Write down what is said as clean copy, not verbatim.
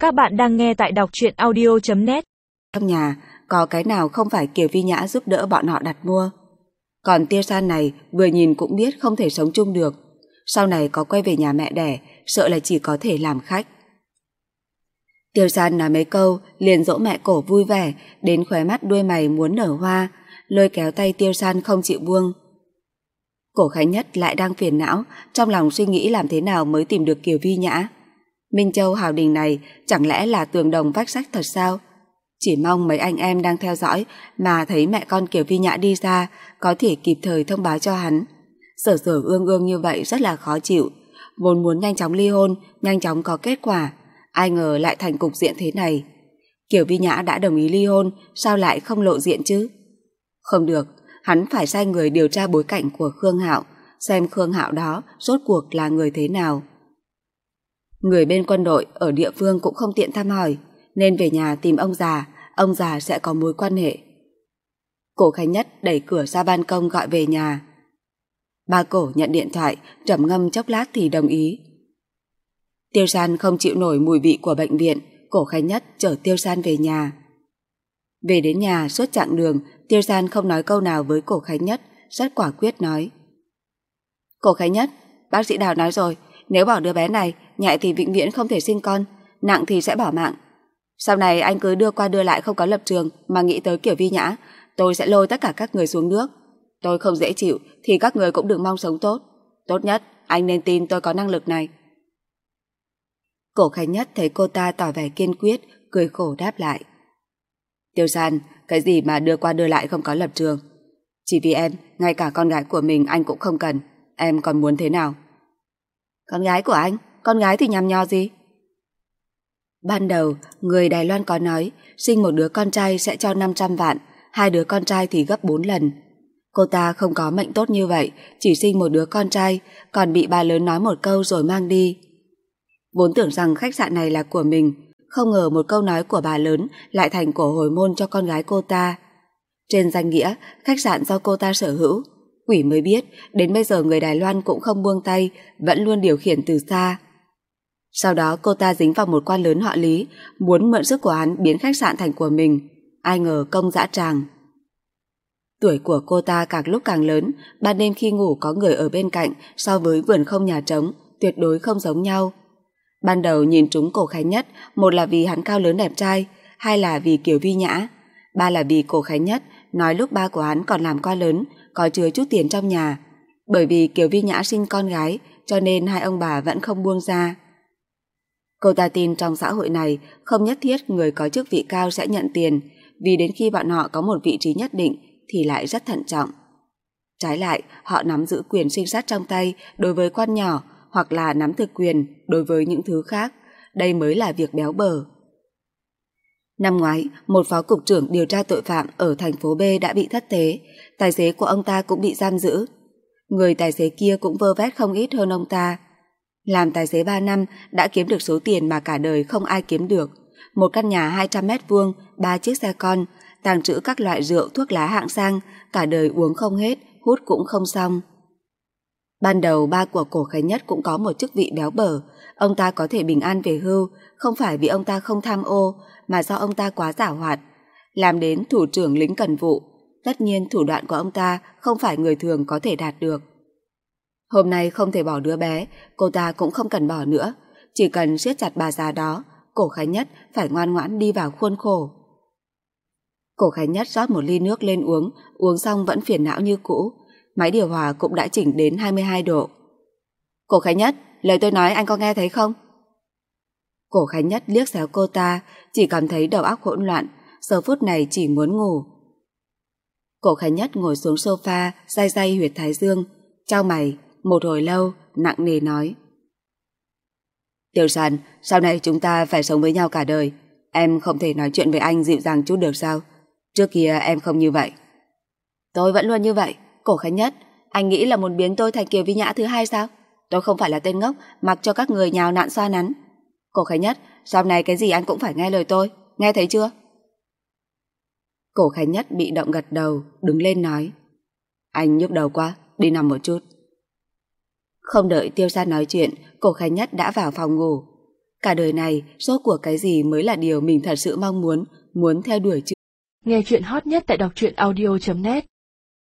Các bạn đang nghe tại đọc truyện audio.net. Trong nhà có cái nào không phải Kiều Vi Nhã giúp đỡ bọn họ đặt mua. Còn Tiêu San này vừa nhìn cũng biết không thể sống chung được. Sau này có quay về nhà mẹ đẻ, sợ là chỉ có thể làm khách. Tiêu San nói mấy câu liền dỗ mẹ Cổ vui vẻ, đến khóe mắt đuôi mày muốn nở hoa, lôi kéo tay Tiêu San không chịu buông. Cổ Khánh Nhất lại đang phiền não, trong lòng suy nghĩ làm thế nào mới tìm được Kiều Vi Nhã. Minh Châu Hào Đình này chẳng lẽ là tường đồng vách sách thật sao? Chỉ mong mấy anh em đang theo dõi mà thấy mẹ con Kiều Vi Nhã đi ra có thể kịp thời thông báo cho hắn. Sở sở ương ương như vậy rất là khó chịu, vốn muốn nhanh chóng ly hôn, nhanh chóng có kết quả, ai ngờ lại thành cục diện thế này. Kiều Vi Nhã đã đồng ý ly hôn, sao lại không lộ diện chứ? Không được, hắn phải sai người điều tra bối cảnh của Khương Hạo, xem Khương Hạo đó rốt cuộc là người thế nào. Người bên quân đội ở địa phương cũng không tiện thăm hỏi, nên về nhà tìm ông già sẽ có mối quan hệ. Cổ Khánh Nhất đẩy cửa ra ban công gọi về nhà. Ba Cổ nhận điện thoại, trầm ngâm chốc lát thì đồng ý. Tiêu San không chịu nổi mùi vị của bệnh viện, Cổ Khánh Nhất chở Tiêu San về nhà. Về đến nhà suốt chặng đường, Tiêu San không nói câu nào với Cổ Khánh Nhất, rất quả quyết nói. Cổ Khánh Nhất, bác sĩ Đào nói rồi, nếu bỏ đứa bé này, nhẹ thì vĩnh viễn không thể sinh con, nặng thì sẽ bỏ mạng. Sau này anh cứ đưa qua đưa lại không có lập trường mà nghĩ tới Kiều Vi Nhã, tôi sẽ lôi tất cả các người xuống nước. Tôi không dễ chịu thì các người cũng đừng mong sống tốt. Tốt nhất anh nên tin tôi có năng lực này. Cổ Khánh Nhất thấy cô ta tỏ vẻ kiên quyết, cười khổ đáp lại. Tiêu San, cái gì mà đưa qua đưa lại không có lập trường? Chỉ vì em, ngay cả con gái của mình anh cũng không cần, em còn muốn thế nào? Con gái của anh? Con gái thì nhằm nho gì? Ban đầu, người Đài Loan có nói sinh một đứa con trai sẽ cho 500 vạn, hai đứa con trai thì gấp 4 lần. Cô ta không có mệnh tốt như vậy, chỉ sinh một đứa con trai, còn bị bà lớn nói một câu rồi mang đi. Vốn tưởng rằng khách sạn này là của mình, không ngờ một câu nói của bà lớn lại thành cổ hồi môn cho con gái cô ta. Trên danh nghĩa, khách sạn do cô ta sở hữu, quỷ mới biết, đến bây giờ người Đài Loan cũng không buông tay, vẫn luôn điều khiển từ xa. Sau đó cô ta dính vào một quan lớn họ Lý, muốn mượn sức của hắn biến khách sạn thành của mình, ai ngờ công dã tràng. Tuổi của cô ta càng lúc càng lớn, ban đêm khi ngủ có người ở bên cạnh so với vườn không nhà trống, tuyệt đối không giống nhau. Ban đầu nhìn trúng Cổ Khánh Nhất, một là vì hắn cao lớn đẹp trai, hai là vì Kiều Vi Nhã, ba là vì Cổ Khánh Nhất nói lúc ba của hắn còn làm quan lớn, có chứa chút tiền trong nhà. Bởi vì Kiều Vi Nhã sinh con gái, cho nên hai ông bà vẫn không buông ra. Cô ta tin trong xã hội này không nhất thiết người có chức vị cao sẽ nhận tiền, vì đến khi bọn họ có một vị trí nhất định thì lại rất thận trọng. Trái lại, họ nắm giữ quyền sinh sát trong tay đối với quan nhỏ, hoặc là nắm thực quyền đối với những thứ khác. Đây mới là việc béo bở. Năm ngoái, một phó cục trưởng điều tra tội phạm ở thành phố B đã bị thất thế, tài xế của ông ta cũng bị giam giữ. Người tài xế kia cũng vơ vét không ít hơn ông ta. Làm tài xế 3 năm đã kiếm được số tiền mà cả đời không ai kiếm được. Một căn nhà 200 mét vuông, 3 chiếc xe con, tàng trữ các loại rượu thuốc lá hạng sang, cả đời uống không hết, hút cũng không xong. Ban đầu ba của Cổ Khánh Nhất cũng có một chức vị béo bở, ông ta có thể bình an về hưu, không phải vì ông ta không tham ô, mà do ông ta quá giảo hoạt, làm đến thủ trưởng lính cần vụ. Tất nhiên thủ đoạn của ông ta không phải người thường có thể đạt được. Hôm nay không thể bỏ đứa bé, cô ta cũng không cần bỏ nữa, chỉ cần siết chặt bà già đó, Cổ Khánh Nhất phải ngoan ngoãn đi vào khuôn khổ. Cổ Khánh Nhất rót một ly nước lên uống xong vẫn phiền não như cũ, máy điều hòa cũng đã chỉnh đến 22 độ. Cổ Khánh Nhất, lời tôi nói anh có nghe thấy không? Cổ Khánh Nhất liếc xéo cô ta, chỉ cảm thấy đầu óc hỗn loạn, giờ phút này chỉ muốn ngủ. Cổ Khánh Nhất ngồi xuống sofa, day day huyệt thái dương, chau mày, một hồi lâu, nặng nề nói. Tiêu San, sau này chúng ta phải sống với nhau cả đời. Em không thể nói chuyện với anh dịu dàng chút được sao? Trước kia em không như vậy. Tôi vẫn luôn như vậy. Cổ Khánh Nhất, anh nghĩ là muốn biến tôi thành Kiều Vi Nhã thứ hai sao? Tôi không phải là tên ngốc mặc cho các người nhào nặn xoa nắn. Cổ Khánh Nhất, sau này cái gì anh cũng phải nghe lời tôi, nghe thấy chưa? Cổ Khánh Nhất bị động gật đầu, đứng lên nói. Anh nhức đầu quá, đi nằm một chút. Không đợi Tiêu San nói chuyện, Cổ Khánh Nhất đã vào phòng ngủ. Cả đời này, rốt cuộc cái gì mới là điều mình thật sự mong muốn theo đuổi chứ? Nghe chuyện hot nhất tại đọc truyện audio.net